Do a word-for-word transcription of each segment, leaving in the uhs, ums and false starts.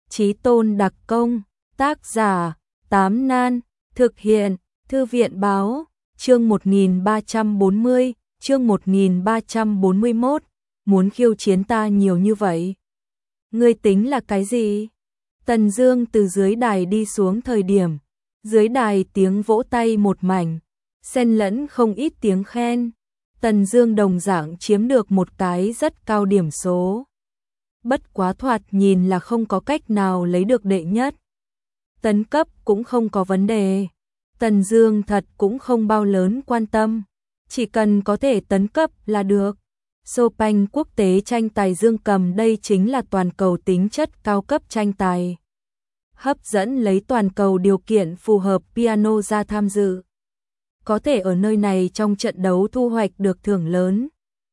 Chí tôn đặc công, tác giả, Tám Nan, thực hiện, Thư viện báo, chương một nghìn ba trăm bốn mươi, chương một nghìn ba trăm bốn mươi mốt, muốn khiêu chiến ta nhiều như vậy. Ngươi tính là cái gì? Tần Dương từ dưới đài đi xuống thời điểm, dưới đài tiếng vỗ tay một mảnh, xen lẫn không ít tiếng khen. Tần Dương đồng dạng chiếm được một cái rất cao điểm số. Bất quá thoạt nhìn là không có cách nào lấy được đệ nhất. Tấn cấp cũng không có vấn đề. Tần Dương thật cũng không bao lớn quan tâm, chỉ cần có thể tấn cấp là được. Chopin quốc tế tranh tài dương cầm đây chính là toàn cầu tính chất cao cấp tranh tài. Hấp dẫn lấy toàn cầu điều kiện phù hợp piano ra tham dự. Có thể ở nơi này trong trận đấu thu hoạch được thưởng lớn.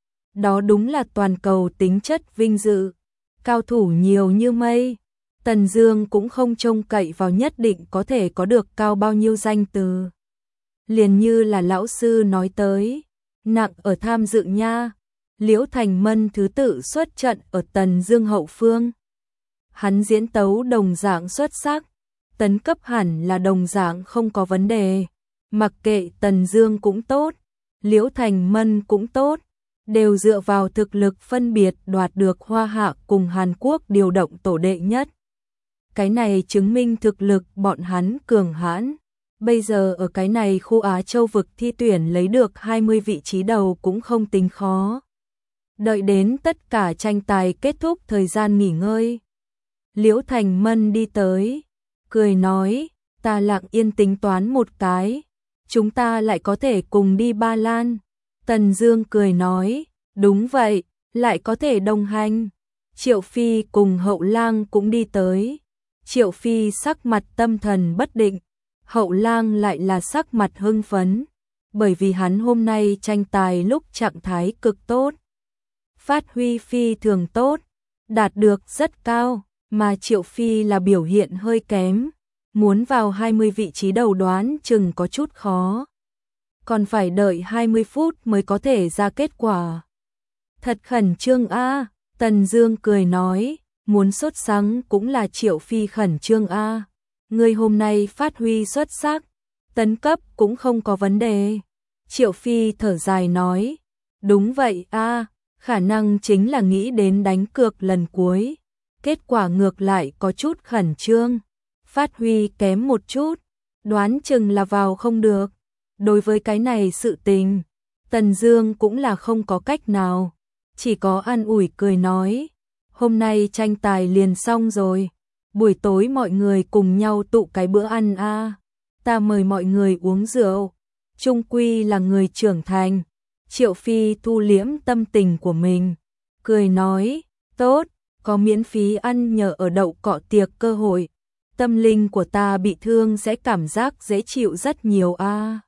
Đó đúng là toàn cầu tính chất vinh dự. Cao thủ nhiều như mây. Tần Dương cũng không trông cậy vào nhất định có thể có được cao bao nhiêu danh từ. Liền như là lão sư nói tới, nặng ở tham dự nha. Liễu Thành Mân thứ tự xuất trận ở Tần Dương hậu phương. Hắn diễn tấu đồng dạng xuất sắc, tấn cấp hẳn là đồng dạng không có vấn đề. Mặc kệ Tần Dương cũng tốt, Liễu Thành Mân cũng tốt, đều dựa vào thực lực phân biệt đoạt được Hoa Hạ cùng Hàn Quốc điều động tổ đệ nhất. Cái này chứng minh thực lực bọn hắn cường hãn. Bây giờ ở cái này khu Á Châu vực thi tuyển lấy được hai mươi vị trí đầu cũng không tính khó. Đợi đến tất cả tranh tài kết thúc thời gian nghỉ ngơi, Liễu Thành Mân đi tới, cười nói, ta lặng yên tính toán một cái, chúng ta lại có thể cùng đi Ba Lan. Tần Dương cười nói, đúng vậy, lại có thể đồng hành. Triệu Phi cùng Hậu Lang cũng đi tới. Triệu Phi sắc mặt tâm thần bất định, Hậu Lang lại là sắc mặt hưng phấn, bởi vì hắn hôm nay tranh tài lúc trạng thái cực tốt. Phát huy phi thường tốt, đạt được rất cao, mà Triệu Phi là biểu hiện hơi kém, muốn vào hai mươi vị trí đầu đoán chừng có chút khó. Còn phải đợi hai mươi phút mới có thể ra kết quả. Thật khẩn trương a, Tần Dương cười nói, muốn sốt sắng cũng là Triệu Phi khẩn trương a. Ngươi hôm nay phát huy xuất sắc, tấn cấp cũng không có vấn đề. Triệu Phi thở dài nói, đúng vậy a, khả năng chính là nghĩ đến đánh cược lần cuối, kết quả ngược lại có chút khẩn trương, phát huy kém một chút, đoán chừng là vào không được. Đối với cái này sự tình, Tần Dương cũng là không có cách nào, chỉ có an ủi cười nói, hôm nay tranh tài liền xong rồi, buổi tối mọi người cùng nhau tụ cái bữa ăn a, ta mời mọi người uống rượu, chung quy là người trưởng thành. Triệu Phi thu liễm tâm tình của mình, cười nói, tốt, có miễn phí ăn nhờ ở đậu cọ tiệc cơ hội, tâm linh của ta bị thương sẽ cảm giác dễ chịu rất nhiều a.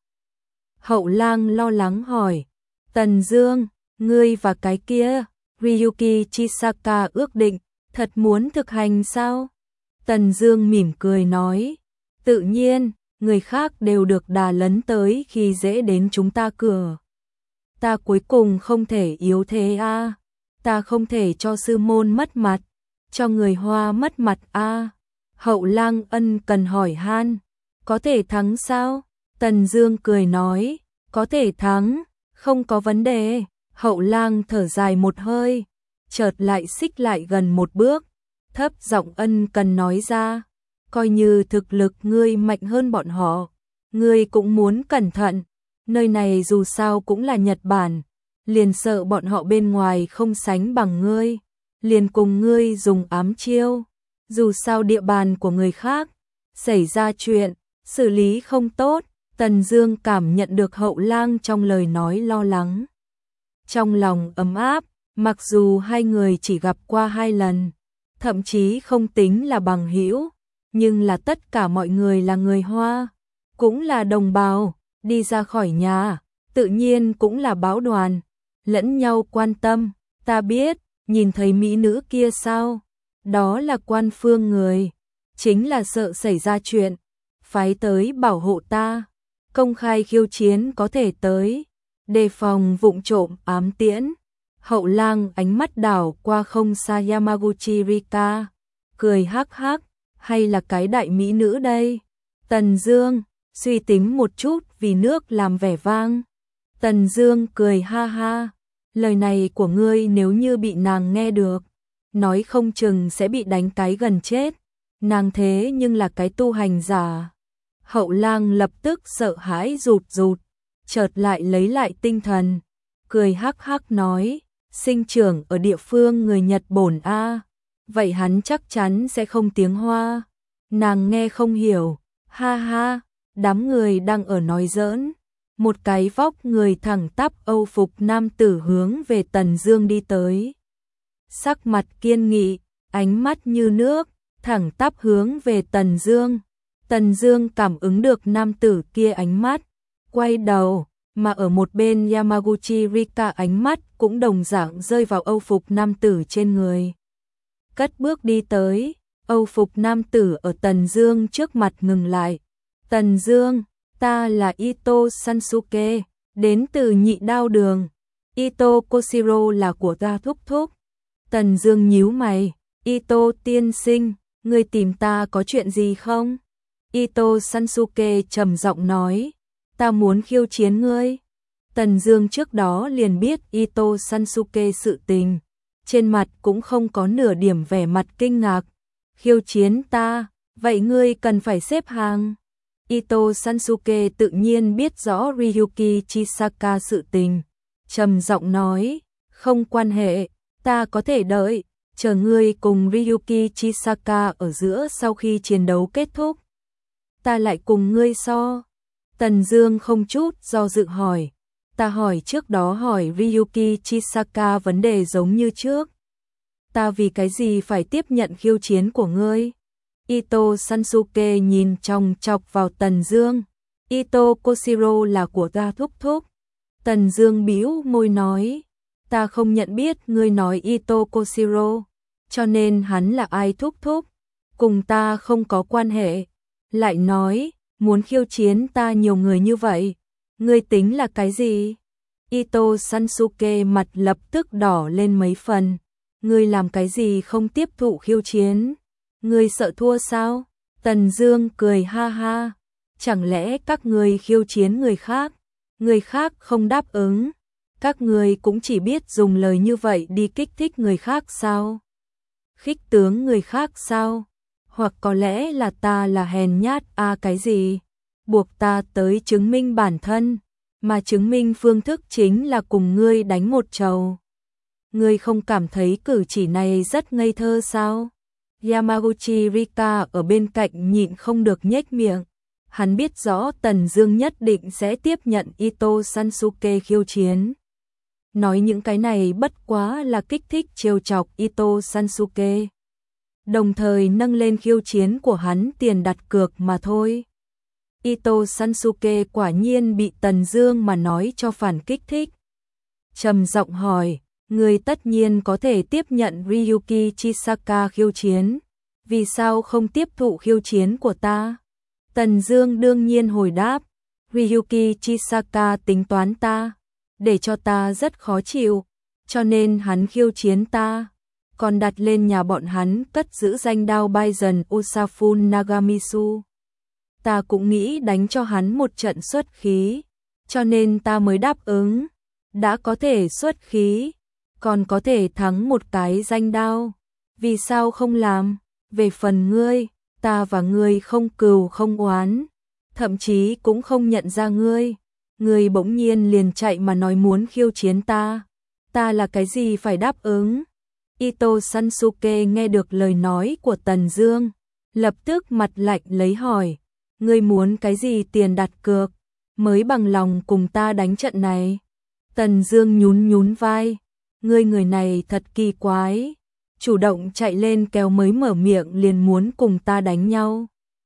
Hậu Lang lo lắng hỏi, Tần Dương, ngươi và cái kia, Ryuki Chisaka ước định, thật muốn thực hành sao? Tần Dương mỉm cười nói, tự nhiên, người khác đều được đà lấn tới khi dễ đến chúng ta cửa. Ta cuối cùng không thể yếu thế a, ta không thể cho sư môn mất mặt, cho người Hoa mất mặt a. Hậu Lang ân cần hỏi han, có thể thắng sao? Tần Dương cười nói, có thể thắng, không có vấn đề. Hậu Lang thở dài một hơi, chợt lại xích lại gần một bước, thấp giọng ân cần nói ra, coi như thực lực ngươi mạnh hơn bọn họ, ngươi cũng muốn cẩn thận. Nơi này dù sao cũng là Nhật Bản, liền sợ bọn họ bên ngoài không sánh bằng ngươi, liền cùng ngươi dùng ám chiêu. Dù sao địa bàn của người khác, xảy ra chuyện, xử lý không tốt. Tần Dương cảm nhận được Hậu Lang trong lời nói lo lắng. Trong lòng ấm áp, mặc dù hai người chỉ gặp qua hai lần, thậm chí không tính là bằng hữu, nhưng là tất cả mọi người là người Hoa, cũng là đồng bào. Đi ra khỏi nhà, tự nhiên cũng là báo đoàn, lẫn nhau quan tâm. Ta biết, nhìn thấy mỹ nữ kia sao? Đó là quan phương người, chính là sợ xảy ra chuyện, phái tới bảo hộ ta. Công khai khiêu chiến có thể tới, đề phòng vụng trộm ám tiễn. Hậu Lang ánh mắt đảo qua không xa Yamaguchi Rika, cười hắc hắc, hay là cái đại mỹ nữ đây? Tần Dương, suy tính một chút vì nước làm vẻ vang. Tần Dương cười ha ha, lời này của ngươi nếu như bị nàng nghe được, nói không chừng sẽ bị đánh cái gần chết. Nàng thế nhưng là cái tu hành giả. Hậu Lang lập tức sợ hãi rụt rụt, chợt lại lấy lại tinh thần, cười hắc hắc nói, sinh trưởng ở địa phương người Nhật bổn a, vậy hắn chắc chắn sẽ không tiếng Hoa. Nàng nghe không hiểu, ha ha, đám người đang ở nói giỡn. Một cái vóc người thẳng tắp Âu phục nam tử hướng về Tần Dương đi tới. Sắc mặt kiên nghị, ánh mắt như nước, thẳng tắp hướng về Tần Dương. Tần Dương cảm ứng được nam tử kia ánh mắt, quay đầu, mà ở một bên Yamaguchi Rika ánh mắt cũng đồng dạng rơi vào Âu phục nam tử trên người. Cất bước đi tới, Âu phục nam tử ở Tần Dương trước mặt ngừng lại. Tần Dương, ta là Ito Sansuke, đến từ Nhị Đao Đường. Ito Koshiro là của ta thúc thúc. Tần Dương nhíu mày, Ito tiên sinh, ngươi tìm ta có chuyện gì không? Ito Sansuke trầm giọng nói, ta muốn khiêu chiến ngươi. Tần Dương trước đó liền biết Ito Sansuke sự tình, trên mặt cũng không có nửa điểm vẻ mặt kinh ngạc. Khiêu chiến ta, vậy ngươi cần phải xếp hàng. Ito Sansuke tự nhiên biết rõ Ryuki Chisaka sự tình, trầm giọng nói, không quan hệ, ta có thể đợi, chờ ngươi cùng Ryuki Chisaka ở giữa sau khi chiến đấu kết thúc. Ta lại cùng ngươi so. Tần Dương không chút do dự hỏi, ta hỏi trước đó hỏi Ryuki Chisaka vấn đề giống như trước. Ta vì cái gì phải tiếp nhận khiêu chiến của ngươi? Ito Sansuke nhìn chòng chọc vào Tần Dương. Ito Koshiro là của ta thúc thúc. Tần Dương bĩu môi nói, ta không nhận biết ngươi nói Ito Koshiro, cho nên hắn là ai thúc thúc, cùng ta không có quan hệ. Lại nói, muốn khiêu chiến ta nhiều người như vậy, ngươi tính là cái gì? Ito Sansuke mặt lập tức đỏ lên mấy phần, ngươi làm cái gì không tiếp thụ khiêu chiến? Ngươi sợ thua sao? Tần Dương cười ha ha, chẳng lẽ các ngươi khiêu chiến người khác, người khác không đáp ứng, các ngươi cũng chỉ biết dùng lời như vậy đi kích thích người khác sao? Khích tướng người khác sao? Hoặc có lẽ là ta là hèn nhát a à cái gì? Buộc ta tới chứng minh bản thân, mà chứng minh phương thức chính là cùng ngươi đánh một trầu. Ngươi không cảm thấy cử chỉ này rất ngây thơ sao? Yamaguchi Rika ở bên cạnh nhịn không được nhếch miệng. Hắn biết rõ Tần Dương nhất định sẽ tiếp nhận Ito Sansuke khiêu chiến. Nói những cái này bất quá là kích thích trêu chọc Ito Sansuke, đồng thời nâng lên khiêu chiến của hắn tiền đặt cược mà thôi. Ito Sansuke quả nhiên bị Tần Dương mà nói cho phản kích thích. Trầm giọng hỏi, ngươi tất nhiên có thể tiếp nhận Ryuki Chisaka khiêu chiến, vì sao không tiếp thụ khiêu chiến của ta? Tần Dương đương nhiên hồi đáp, Ryuki Chisaka tính toán ta, để cho ta rất khó chịu, cho nên hắn khiêu chiến ta, còn đặt lên nhà bọn hắn cất giữ danh đao Baizen Usafun Nagamitsu. Ta cũng nghĩ đánh cho hắn một trận xuất khí, cho nên ta mới đáp ứng. Đã có thể xuất khí, còn có thể thắng một cái danh đao, vì sao không làm? Về phần ngươi, ta và ngươi không cừu không oán, thậm chí cũng không nhận ra ngươi. Ngươi bỗng nhiên liền chạy mà nói muốn khiêu chiến ta, ta là cái gì phải đáp ứng? Ito Sansuke nghe được lời nói của Tần Dương, lập tức mặt lạnh lấy hỏi, ngươi muốn cái gì tiền đặt cược, mới bằng lòng cùng ta đánh trận này? Tần Dương nhún nhún vai, ngươi người này thật kỳ quái, chủ động chạy lên kéo mới mở miệng liền muốn cùng ta đánh nhau.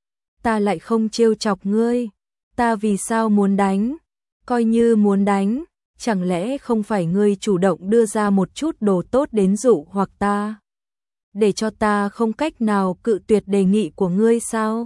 Ta lại không trêu chọc ngươi, ta vì sao muốn đánh? Coi như muốn đánh, chẳng lẽ không phải ngươi chủ động đưa ra một chút đồ tốt đến dụ hoặc ta, để cho ta không cách nào cự tuyệt đề nghị của ngươi sao?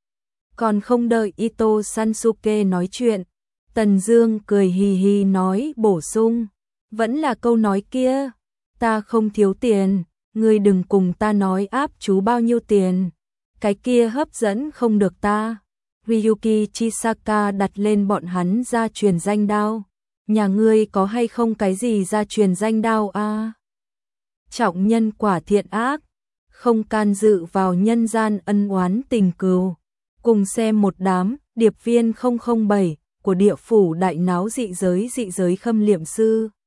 Còn không đợi Ito Sansuke nói chuyện, Tần Dương cười hì hì nói bổ sung, vẫn là câu nói kia, ta không thiếu tiền, Ngươi đừng cùng ta nói áp chú bao nhiêu tiền, cái kia hấp dẫn không được ta. Ryuki Chisaka đặt lên bọn hắn gia truyền danh đao. Nhà ngươi có hay không cái gì gia truyền danh đao a? À? Trọng nhân quả thiện ác, không can dự vào nhân gian ân oán tình cừu. Cùng xem một đám điệp viên không không bảy của địa phủ đại náo dị giới dị giới khâm liệm sư.